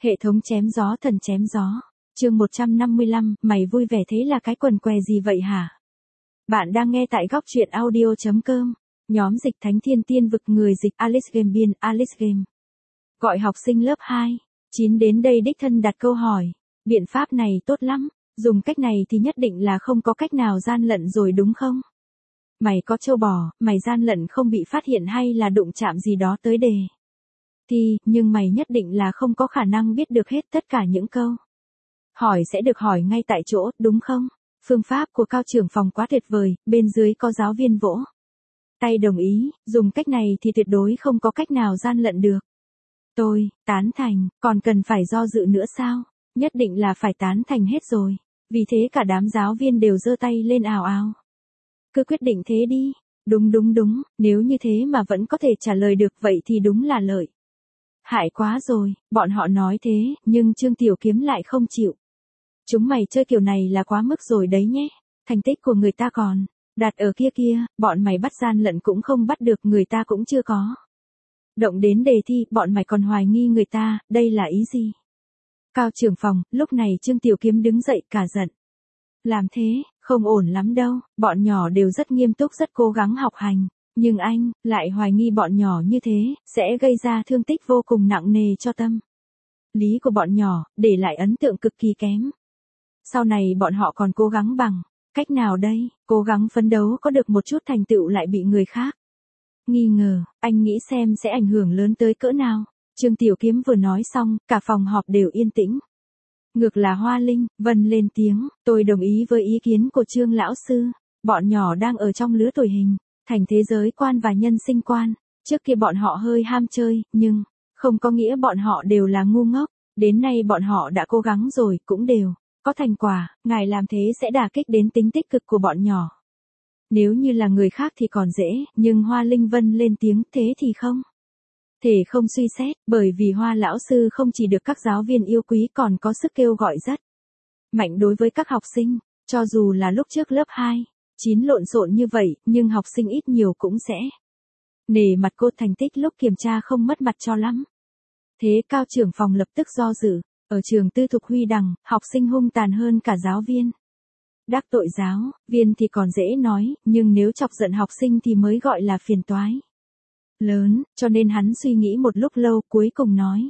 Hệ thống chém gió thần chém gió. Chương 155, mày vui vẻ thế là cái quần què gì vậy hả? Bạn đang nghe tại góc truyện audio.com. Nhóm dịch Thánh Thiên Tiên Vực, người dịch Alice Game, biên Alice Game. Gọi học sinh lớp 2, 9 đến đây đích thân đặt câu hỏi. Biện pháp này tốt lắm, dùng cách này thì nhất định là không có cách nào gian lận rồi đúng không? Mày có trâu bò, mày gian lận không bị phát hiện hay là đụng chạm gì đó tới đề thì, nhưng mày nhất định là không có khả năng biết được hết tất cả những câu hỏi sẽ được hỏi ngay tại chỗ, đúng không? Phương pháp của cao trưởng phòng quá tuyệt vời, bên dưới có giáo viên vỗ tay đồng ý, dùng cách này thì tuyệt đối không có cách nào gian lận được. Tôi tán thành, còn cần phải do dự nữa sao? Nhất định là phải tán thành hết rồi. Vì thế cả đám giáo viên đều giơ tay lên ào ào. Cứ quyết định thế đi. Đúng, nếu như thế mà vẫn có thể trả lời được vậy thì đúng là lợi hại quá rồi, bọn họ nói thế, nhưng Trương Tiểu Kiếm lại không chịu. Chúng mày chơi kiểu này là quá mức rồi đấy nhé, thành tích của người ta còn đặt ở kia, bọn mày bắt gian lận cũng không bắt được, người ta cũng chưa có động đến đề thi, bọn mày còn hoài nghi người ta, đây là ý gì? Cao trưởng phòng, lúc này Trương Tiểu Kiếm đứng dậy cả giận. Làm thế, không ổn lắm đâu, bọn nhỏ đều rất nghiêm túc rất cố gắng học hành. Nhưng anh, lại hoài nghi bọn nhỏ như thế, sẽ gây ra thương tích vô cùng nặng nề cho tâm lý của bọn nhỏ, để lại ấn tượng cực kỳ kém. Sau này bọn họ còn cố gắng bằng cách nào đây, cố gắng phấn đấu có được một chút thành tựu lại bị người khác nghi ngờ, anh nghĩ xem sẽ ảnh hưởng lớn tới cỡ nào. Trương Tiểu Kiếm vừa nói xong, cả phòng họp đều yên tĩnh. Ngược là Hoa Linh, Vân lên tiếng, tôi đồng ý với ý kiến của Trương lão sư. Bọn nhỏ đang ở trong lứa tuổi hình thành thế giới quan và nhân sinh quan. Trước kia bọn họ hơi ham chơi, nhưng không có nghĩa bọn họ đều là ngu ngốc. Đến nay bọn họ đã cố gắng rồi, cũng đều có thành quả. Ngài làm thế sẽ đả kích đến tính tích cực của bọn nhỏ. Nếu như là người khác thì còn dễ, nhưng Hoa Linh Vân lên tiếng, thế thì không thể không suy xét, bởi vì Hoa lão sư không chỉ được các giáo viên yêu quý còn có sức kêu gọi rất mạnh đối với các học sinh. Cho dù là lúc trước lớp 2, 9 lộn xộn như vậy, nhưng học sinh ít nhiều cũng sẽ nể mặt cô, thành tích lúc kiểm tra không mất mặt cho lắm. Thế cao trưởng phòng lập tức do dự, ở trường tư thục Huy Đằng, học sinh hung tàn hơn cả giáo viên. Đắc tội giáo viên thì còn dễ nói, nhưng nếu chọc giận học sinh thì mới gọi là phiền toái lớn, cho nên hắn suy nghĩ một lúc lâu cuối cùng nói.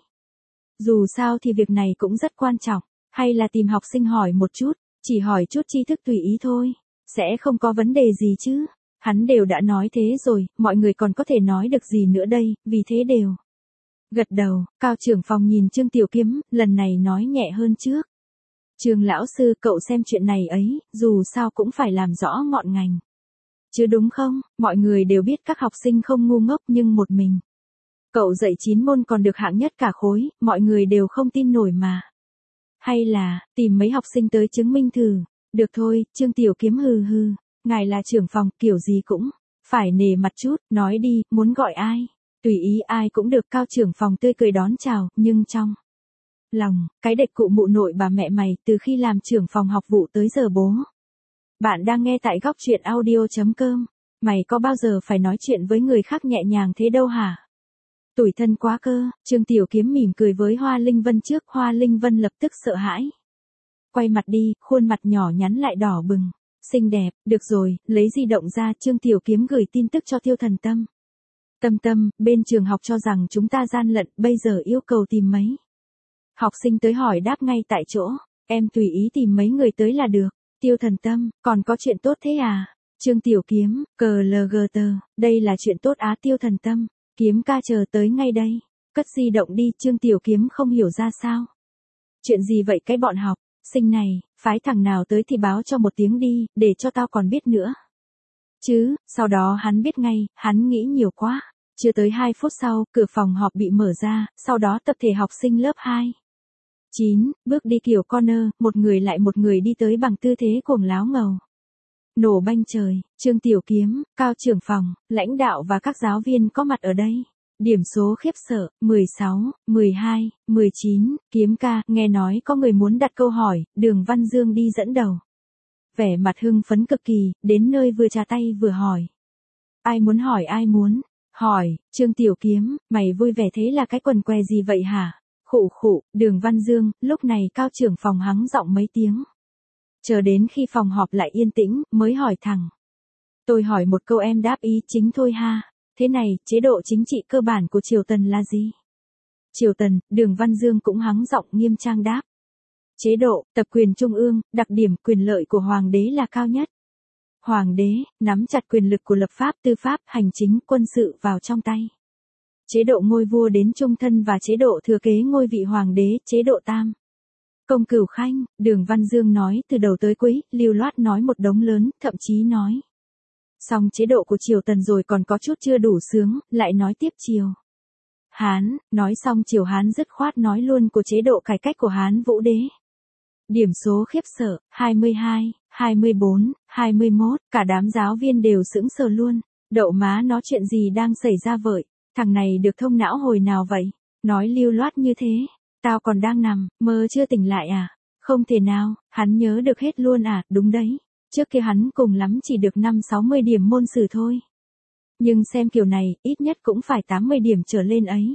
Dù sao thì việc này cũng rất quan trọng, hay là tìm học sinh hỏi một chút, chỉ hỏi chút tri thức tùy ý thôi, sẽ không có vấn đề gì chứ. Hắn đều đã nói thế rồi, mọi người còn có thể nói được gì nữa đây, vì thế đều gật đầu. Cao trưởng phòng nhìn Trương Tiểu Kiếm, lần này nói nhẹ hơn trước. Trương lão sư, cậu xem chuyện này ấy, dù sao cũng phải làm rõ ngọn ngành chứ đúng không? Mọi người đều biết các học sinh không ngu ngốc, nhưng một mình cậu dạy 9 môn còn được hạng nhất cả khối, mọi người đều không tin nổi mà. Hay là tìm mấy học sinh tới chứng minh thử. Được thôi, Trương Tiểu Kiếm hừ, ngài là trưởng phòng, kiểu gì cũng phải nể mặt chút, nói đi, muốn gọi ai tùy ý, ai cũng được. Cao trưởng phòng tươi cười đón chào, nhưng trong lòng cái đệt cụ mụ nội bà mẹ mày, từ khi làm trưởng phòng học vụ tới giờ bố. Bạn đang nghe tại góc truyện audio.com. Mày có bao giờ phải nói chuyện với người khác nhẹ nhàng thế đâu hả? Tủi thân quá cơ. Trương Tiểu Kiếm mỉm cười với Hoa Linh Vân trước. Hoa Linh Vân lập tức sợ hãi, quay mặt đi, khuôn mặt nhỏ nhắn lại đỏ bừng. Xinh đẹp, được rồi, lấy di động ra. Trương Tiểu Kiếm gửi tin tức cho Tiêu Thần Tâm. Tâm, bên trường học cho rằng chúng ta gian lận, bây giờ yêu cầu tìm mấy học sinh tới hỏi đáp ngay tại chỗ. Em tùy ý tìm mấy người tới là được. Tiêu Thần Tâm, còn có chuyện tốt thế à? Trương Tiểu Kiếm, CLGT, đây là chuyện tốt á. Tiêu Thần Tâm, Kiếm ca chờ tới ngay đây. Cất di động đi. Trương Tiểu Kiếm không hiểu ra sao. Chuyện gì vậy cái bọn học sinh này, phái thằng nào tới thì báo cho một tiếng đi, để cho tao còn biết nữa chứ. Sau đó hắn biết ngay, hắn nghĩ nhiều quá. Chưa tới 2 phút sau, cửa phòng họp bị mở ra, sau đó tập thể học sinh lớp 2, 9, bước đi kiểu corner, một người lại một người đi tới bằng tư thế cuồng láo ngầu. Nổ banh trời, Trương Tiểu Kiếm, cao trưởng phòng, lãnh đạo và các giáo viên có mặt ở đây. Điểm số khiếp sợ, 16, 12, 19, Kiếm ca, nghe nói có người muốn đặt câu hỏi, Đường Văn Dương đi dẫn đầu. Vẻ mặt hưng phấn cực kỳ, đến nơi vừa trà tay vừa hỏi. Ai muốn hỏi ai muốn hỏi, Trương Tiểu Kiếm, mày vui vẻ thế là cái quần què gì vậy hả? Khụ khụ, Đường Văn Dương, lúc này cao trưởng phòng hắng giọng mấy tiếng. Chờ đến khi phòng họp lại yên tĩnh, mới hỏi thẳng. Tôi hỏi một câu em đáp ý chính thôi ha. Thế này, chế độ chính trị cơ bản của triều tần là gì? Triều tần, Đường Văn Dương cũng hắng giọng nghiêm trang đáp. Chế độ, tập quyền trung ương, đặc điểm quyền lợi của hoàng đế là cao nhất. Hoàng đế, nắm chặt quyền lực của lập pháp, tư pháp, hành chính, quân sự vào trong tay. Chế độ ngôi vua đến trung thân và chế độ thừa kế ngôi vị hoàng đế, chế độ tam. Công cửu khanh, Đường Văn Dương nói từ đầu tới cuối, lưu loát nói một đống lớn, thậm chí nói. Xong chế độ của triều tần rồi còn có chút chưa đủ sướng, lại nói tiếp triều Hán, nói xong triều Hán dứt khoát nói luôn của chế độ cải cách của Hán Vũ đế. Điểm số khiếp sợ, 22, 24, 21, cả đám giáo viên đều sững sờ luôn. Đậu má nó chuyện gì đang xảy ra vậy? Thằng này được thông não hồi nào vậy? Nói lưu loát như thế. Tao còn đang nằm, mơ chưa tỉnh lại à? Không thể nào, hắn nhớ được hết luôn à? Đúng đấy. Trước kia hắn cùng lắm chỉ được 5-60 điểm môn sử thôi. Nhưng xem kiểu này, ít nhất cũng phải 80 điểm trở lên ấy.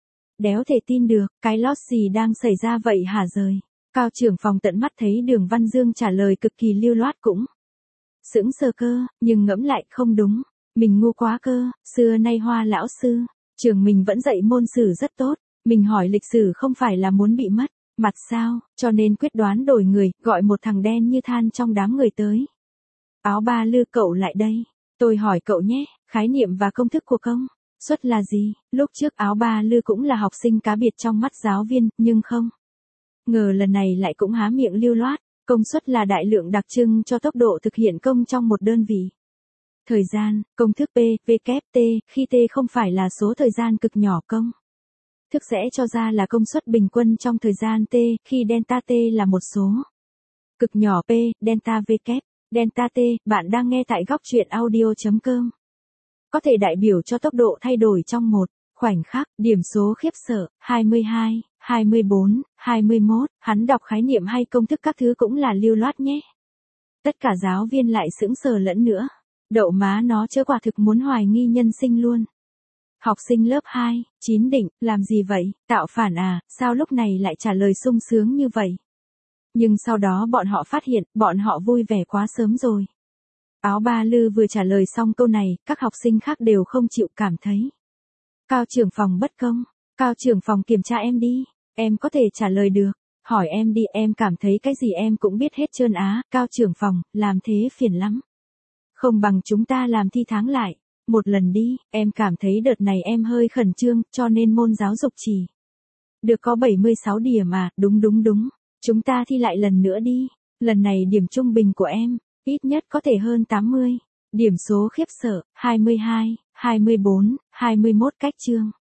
Đéo thể tin được, cái lót gì đang xảy ra vậy hả rời? Cao trưởng phòng tận mắt thấy Đường Văn Dương trả lời cực kỳ lưu loát cũng sững sờ cơ, nhưng ngẫm lại không đúng. Mình ngu quá cơ, xưa nay Hoa lão sư, trường mình vẫn dạy môn sử rất tốt. Mình hỏi lịch sử không phải là muốn bị mất mặt sao, cho nên quyết đoán đổi người, gọi một thằng đen như than trong đám người tới. Áo ba lư cậu lại đây. Tôi hỏi cậu nhé, khái niệm và công thức của công suất là gì? Lúc trước áo ba lư cũng là học sinh cá biệt trong mắt giáo viên, nhưng không ngờ lần này lại cũng há miệng lưu loát. Công suất là đại lượng đặc trưng cho tốc độ thực hiện công trong một đơn vị. Thời gian, công thức P, V kép T, khi T không phải là số thời gian cực nhỏ công thức sẽ cho ra là công suất bình quân trong thời gian T, khi delta T là một số cực nhỏ P, delta V kép, delta T, bạn đang nghe tại góc truyện audio.com. Có thể đại biểu cho tốc độ thay đổi trong một khoảnh khắc, điểm số khiếp sợ, 22, 24, 21, hắn đọc khái niệm hay công thức các thứ cũng là lưu loát nhé. Tất cả giáo viên lại sững sờ lẫn nữa. Đậu má nó chớ quả thực muốn hoài nghi nhân sinh luôn. Học sinh lớp 2, 9 định, làm gì vậy, tạo phản à, sao lúc này lại trả lời sung sướng như vậy? Nhưng sau đó bọn họ phát hiện, bọn họ vui vẻ quá sớm rồi. Áo ba lư vừa trả lời xong câu này, các học sinh khác đều không chịu cảm thấy. Cao trưởng phòng bất công, cao trưởng phòng kiểm tra em đi, em có thể trả lời được, hỏi em đi, em cảm thấy cái gì em cũng biết hết trơn á, cao trưởng phòng, làm thế phiền lắm. Không bằng chúng ta làm thi tháng lại, một lần đi, em cảm thấy đợt này em hơi khẩn trương, cho nên môn giáo dục chỉ được có 76 điểm à, đúng. Chúng ta thi lại lần nữa đi, lần này điểm trung bình của em, ít nhất có thể hơn 80. Điểm số khiếp sợ, 22, 24, 21 cách chương.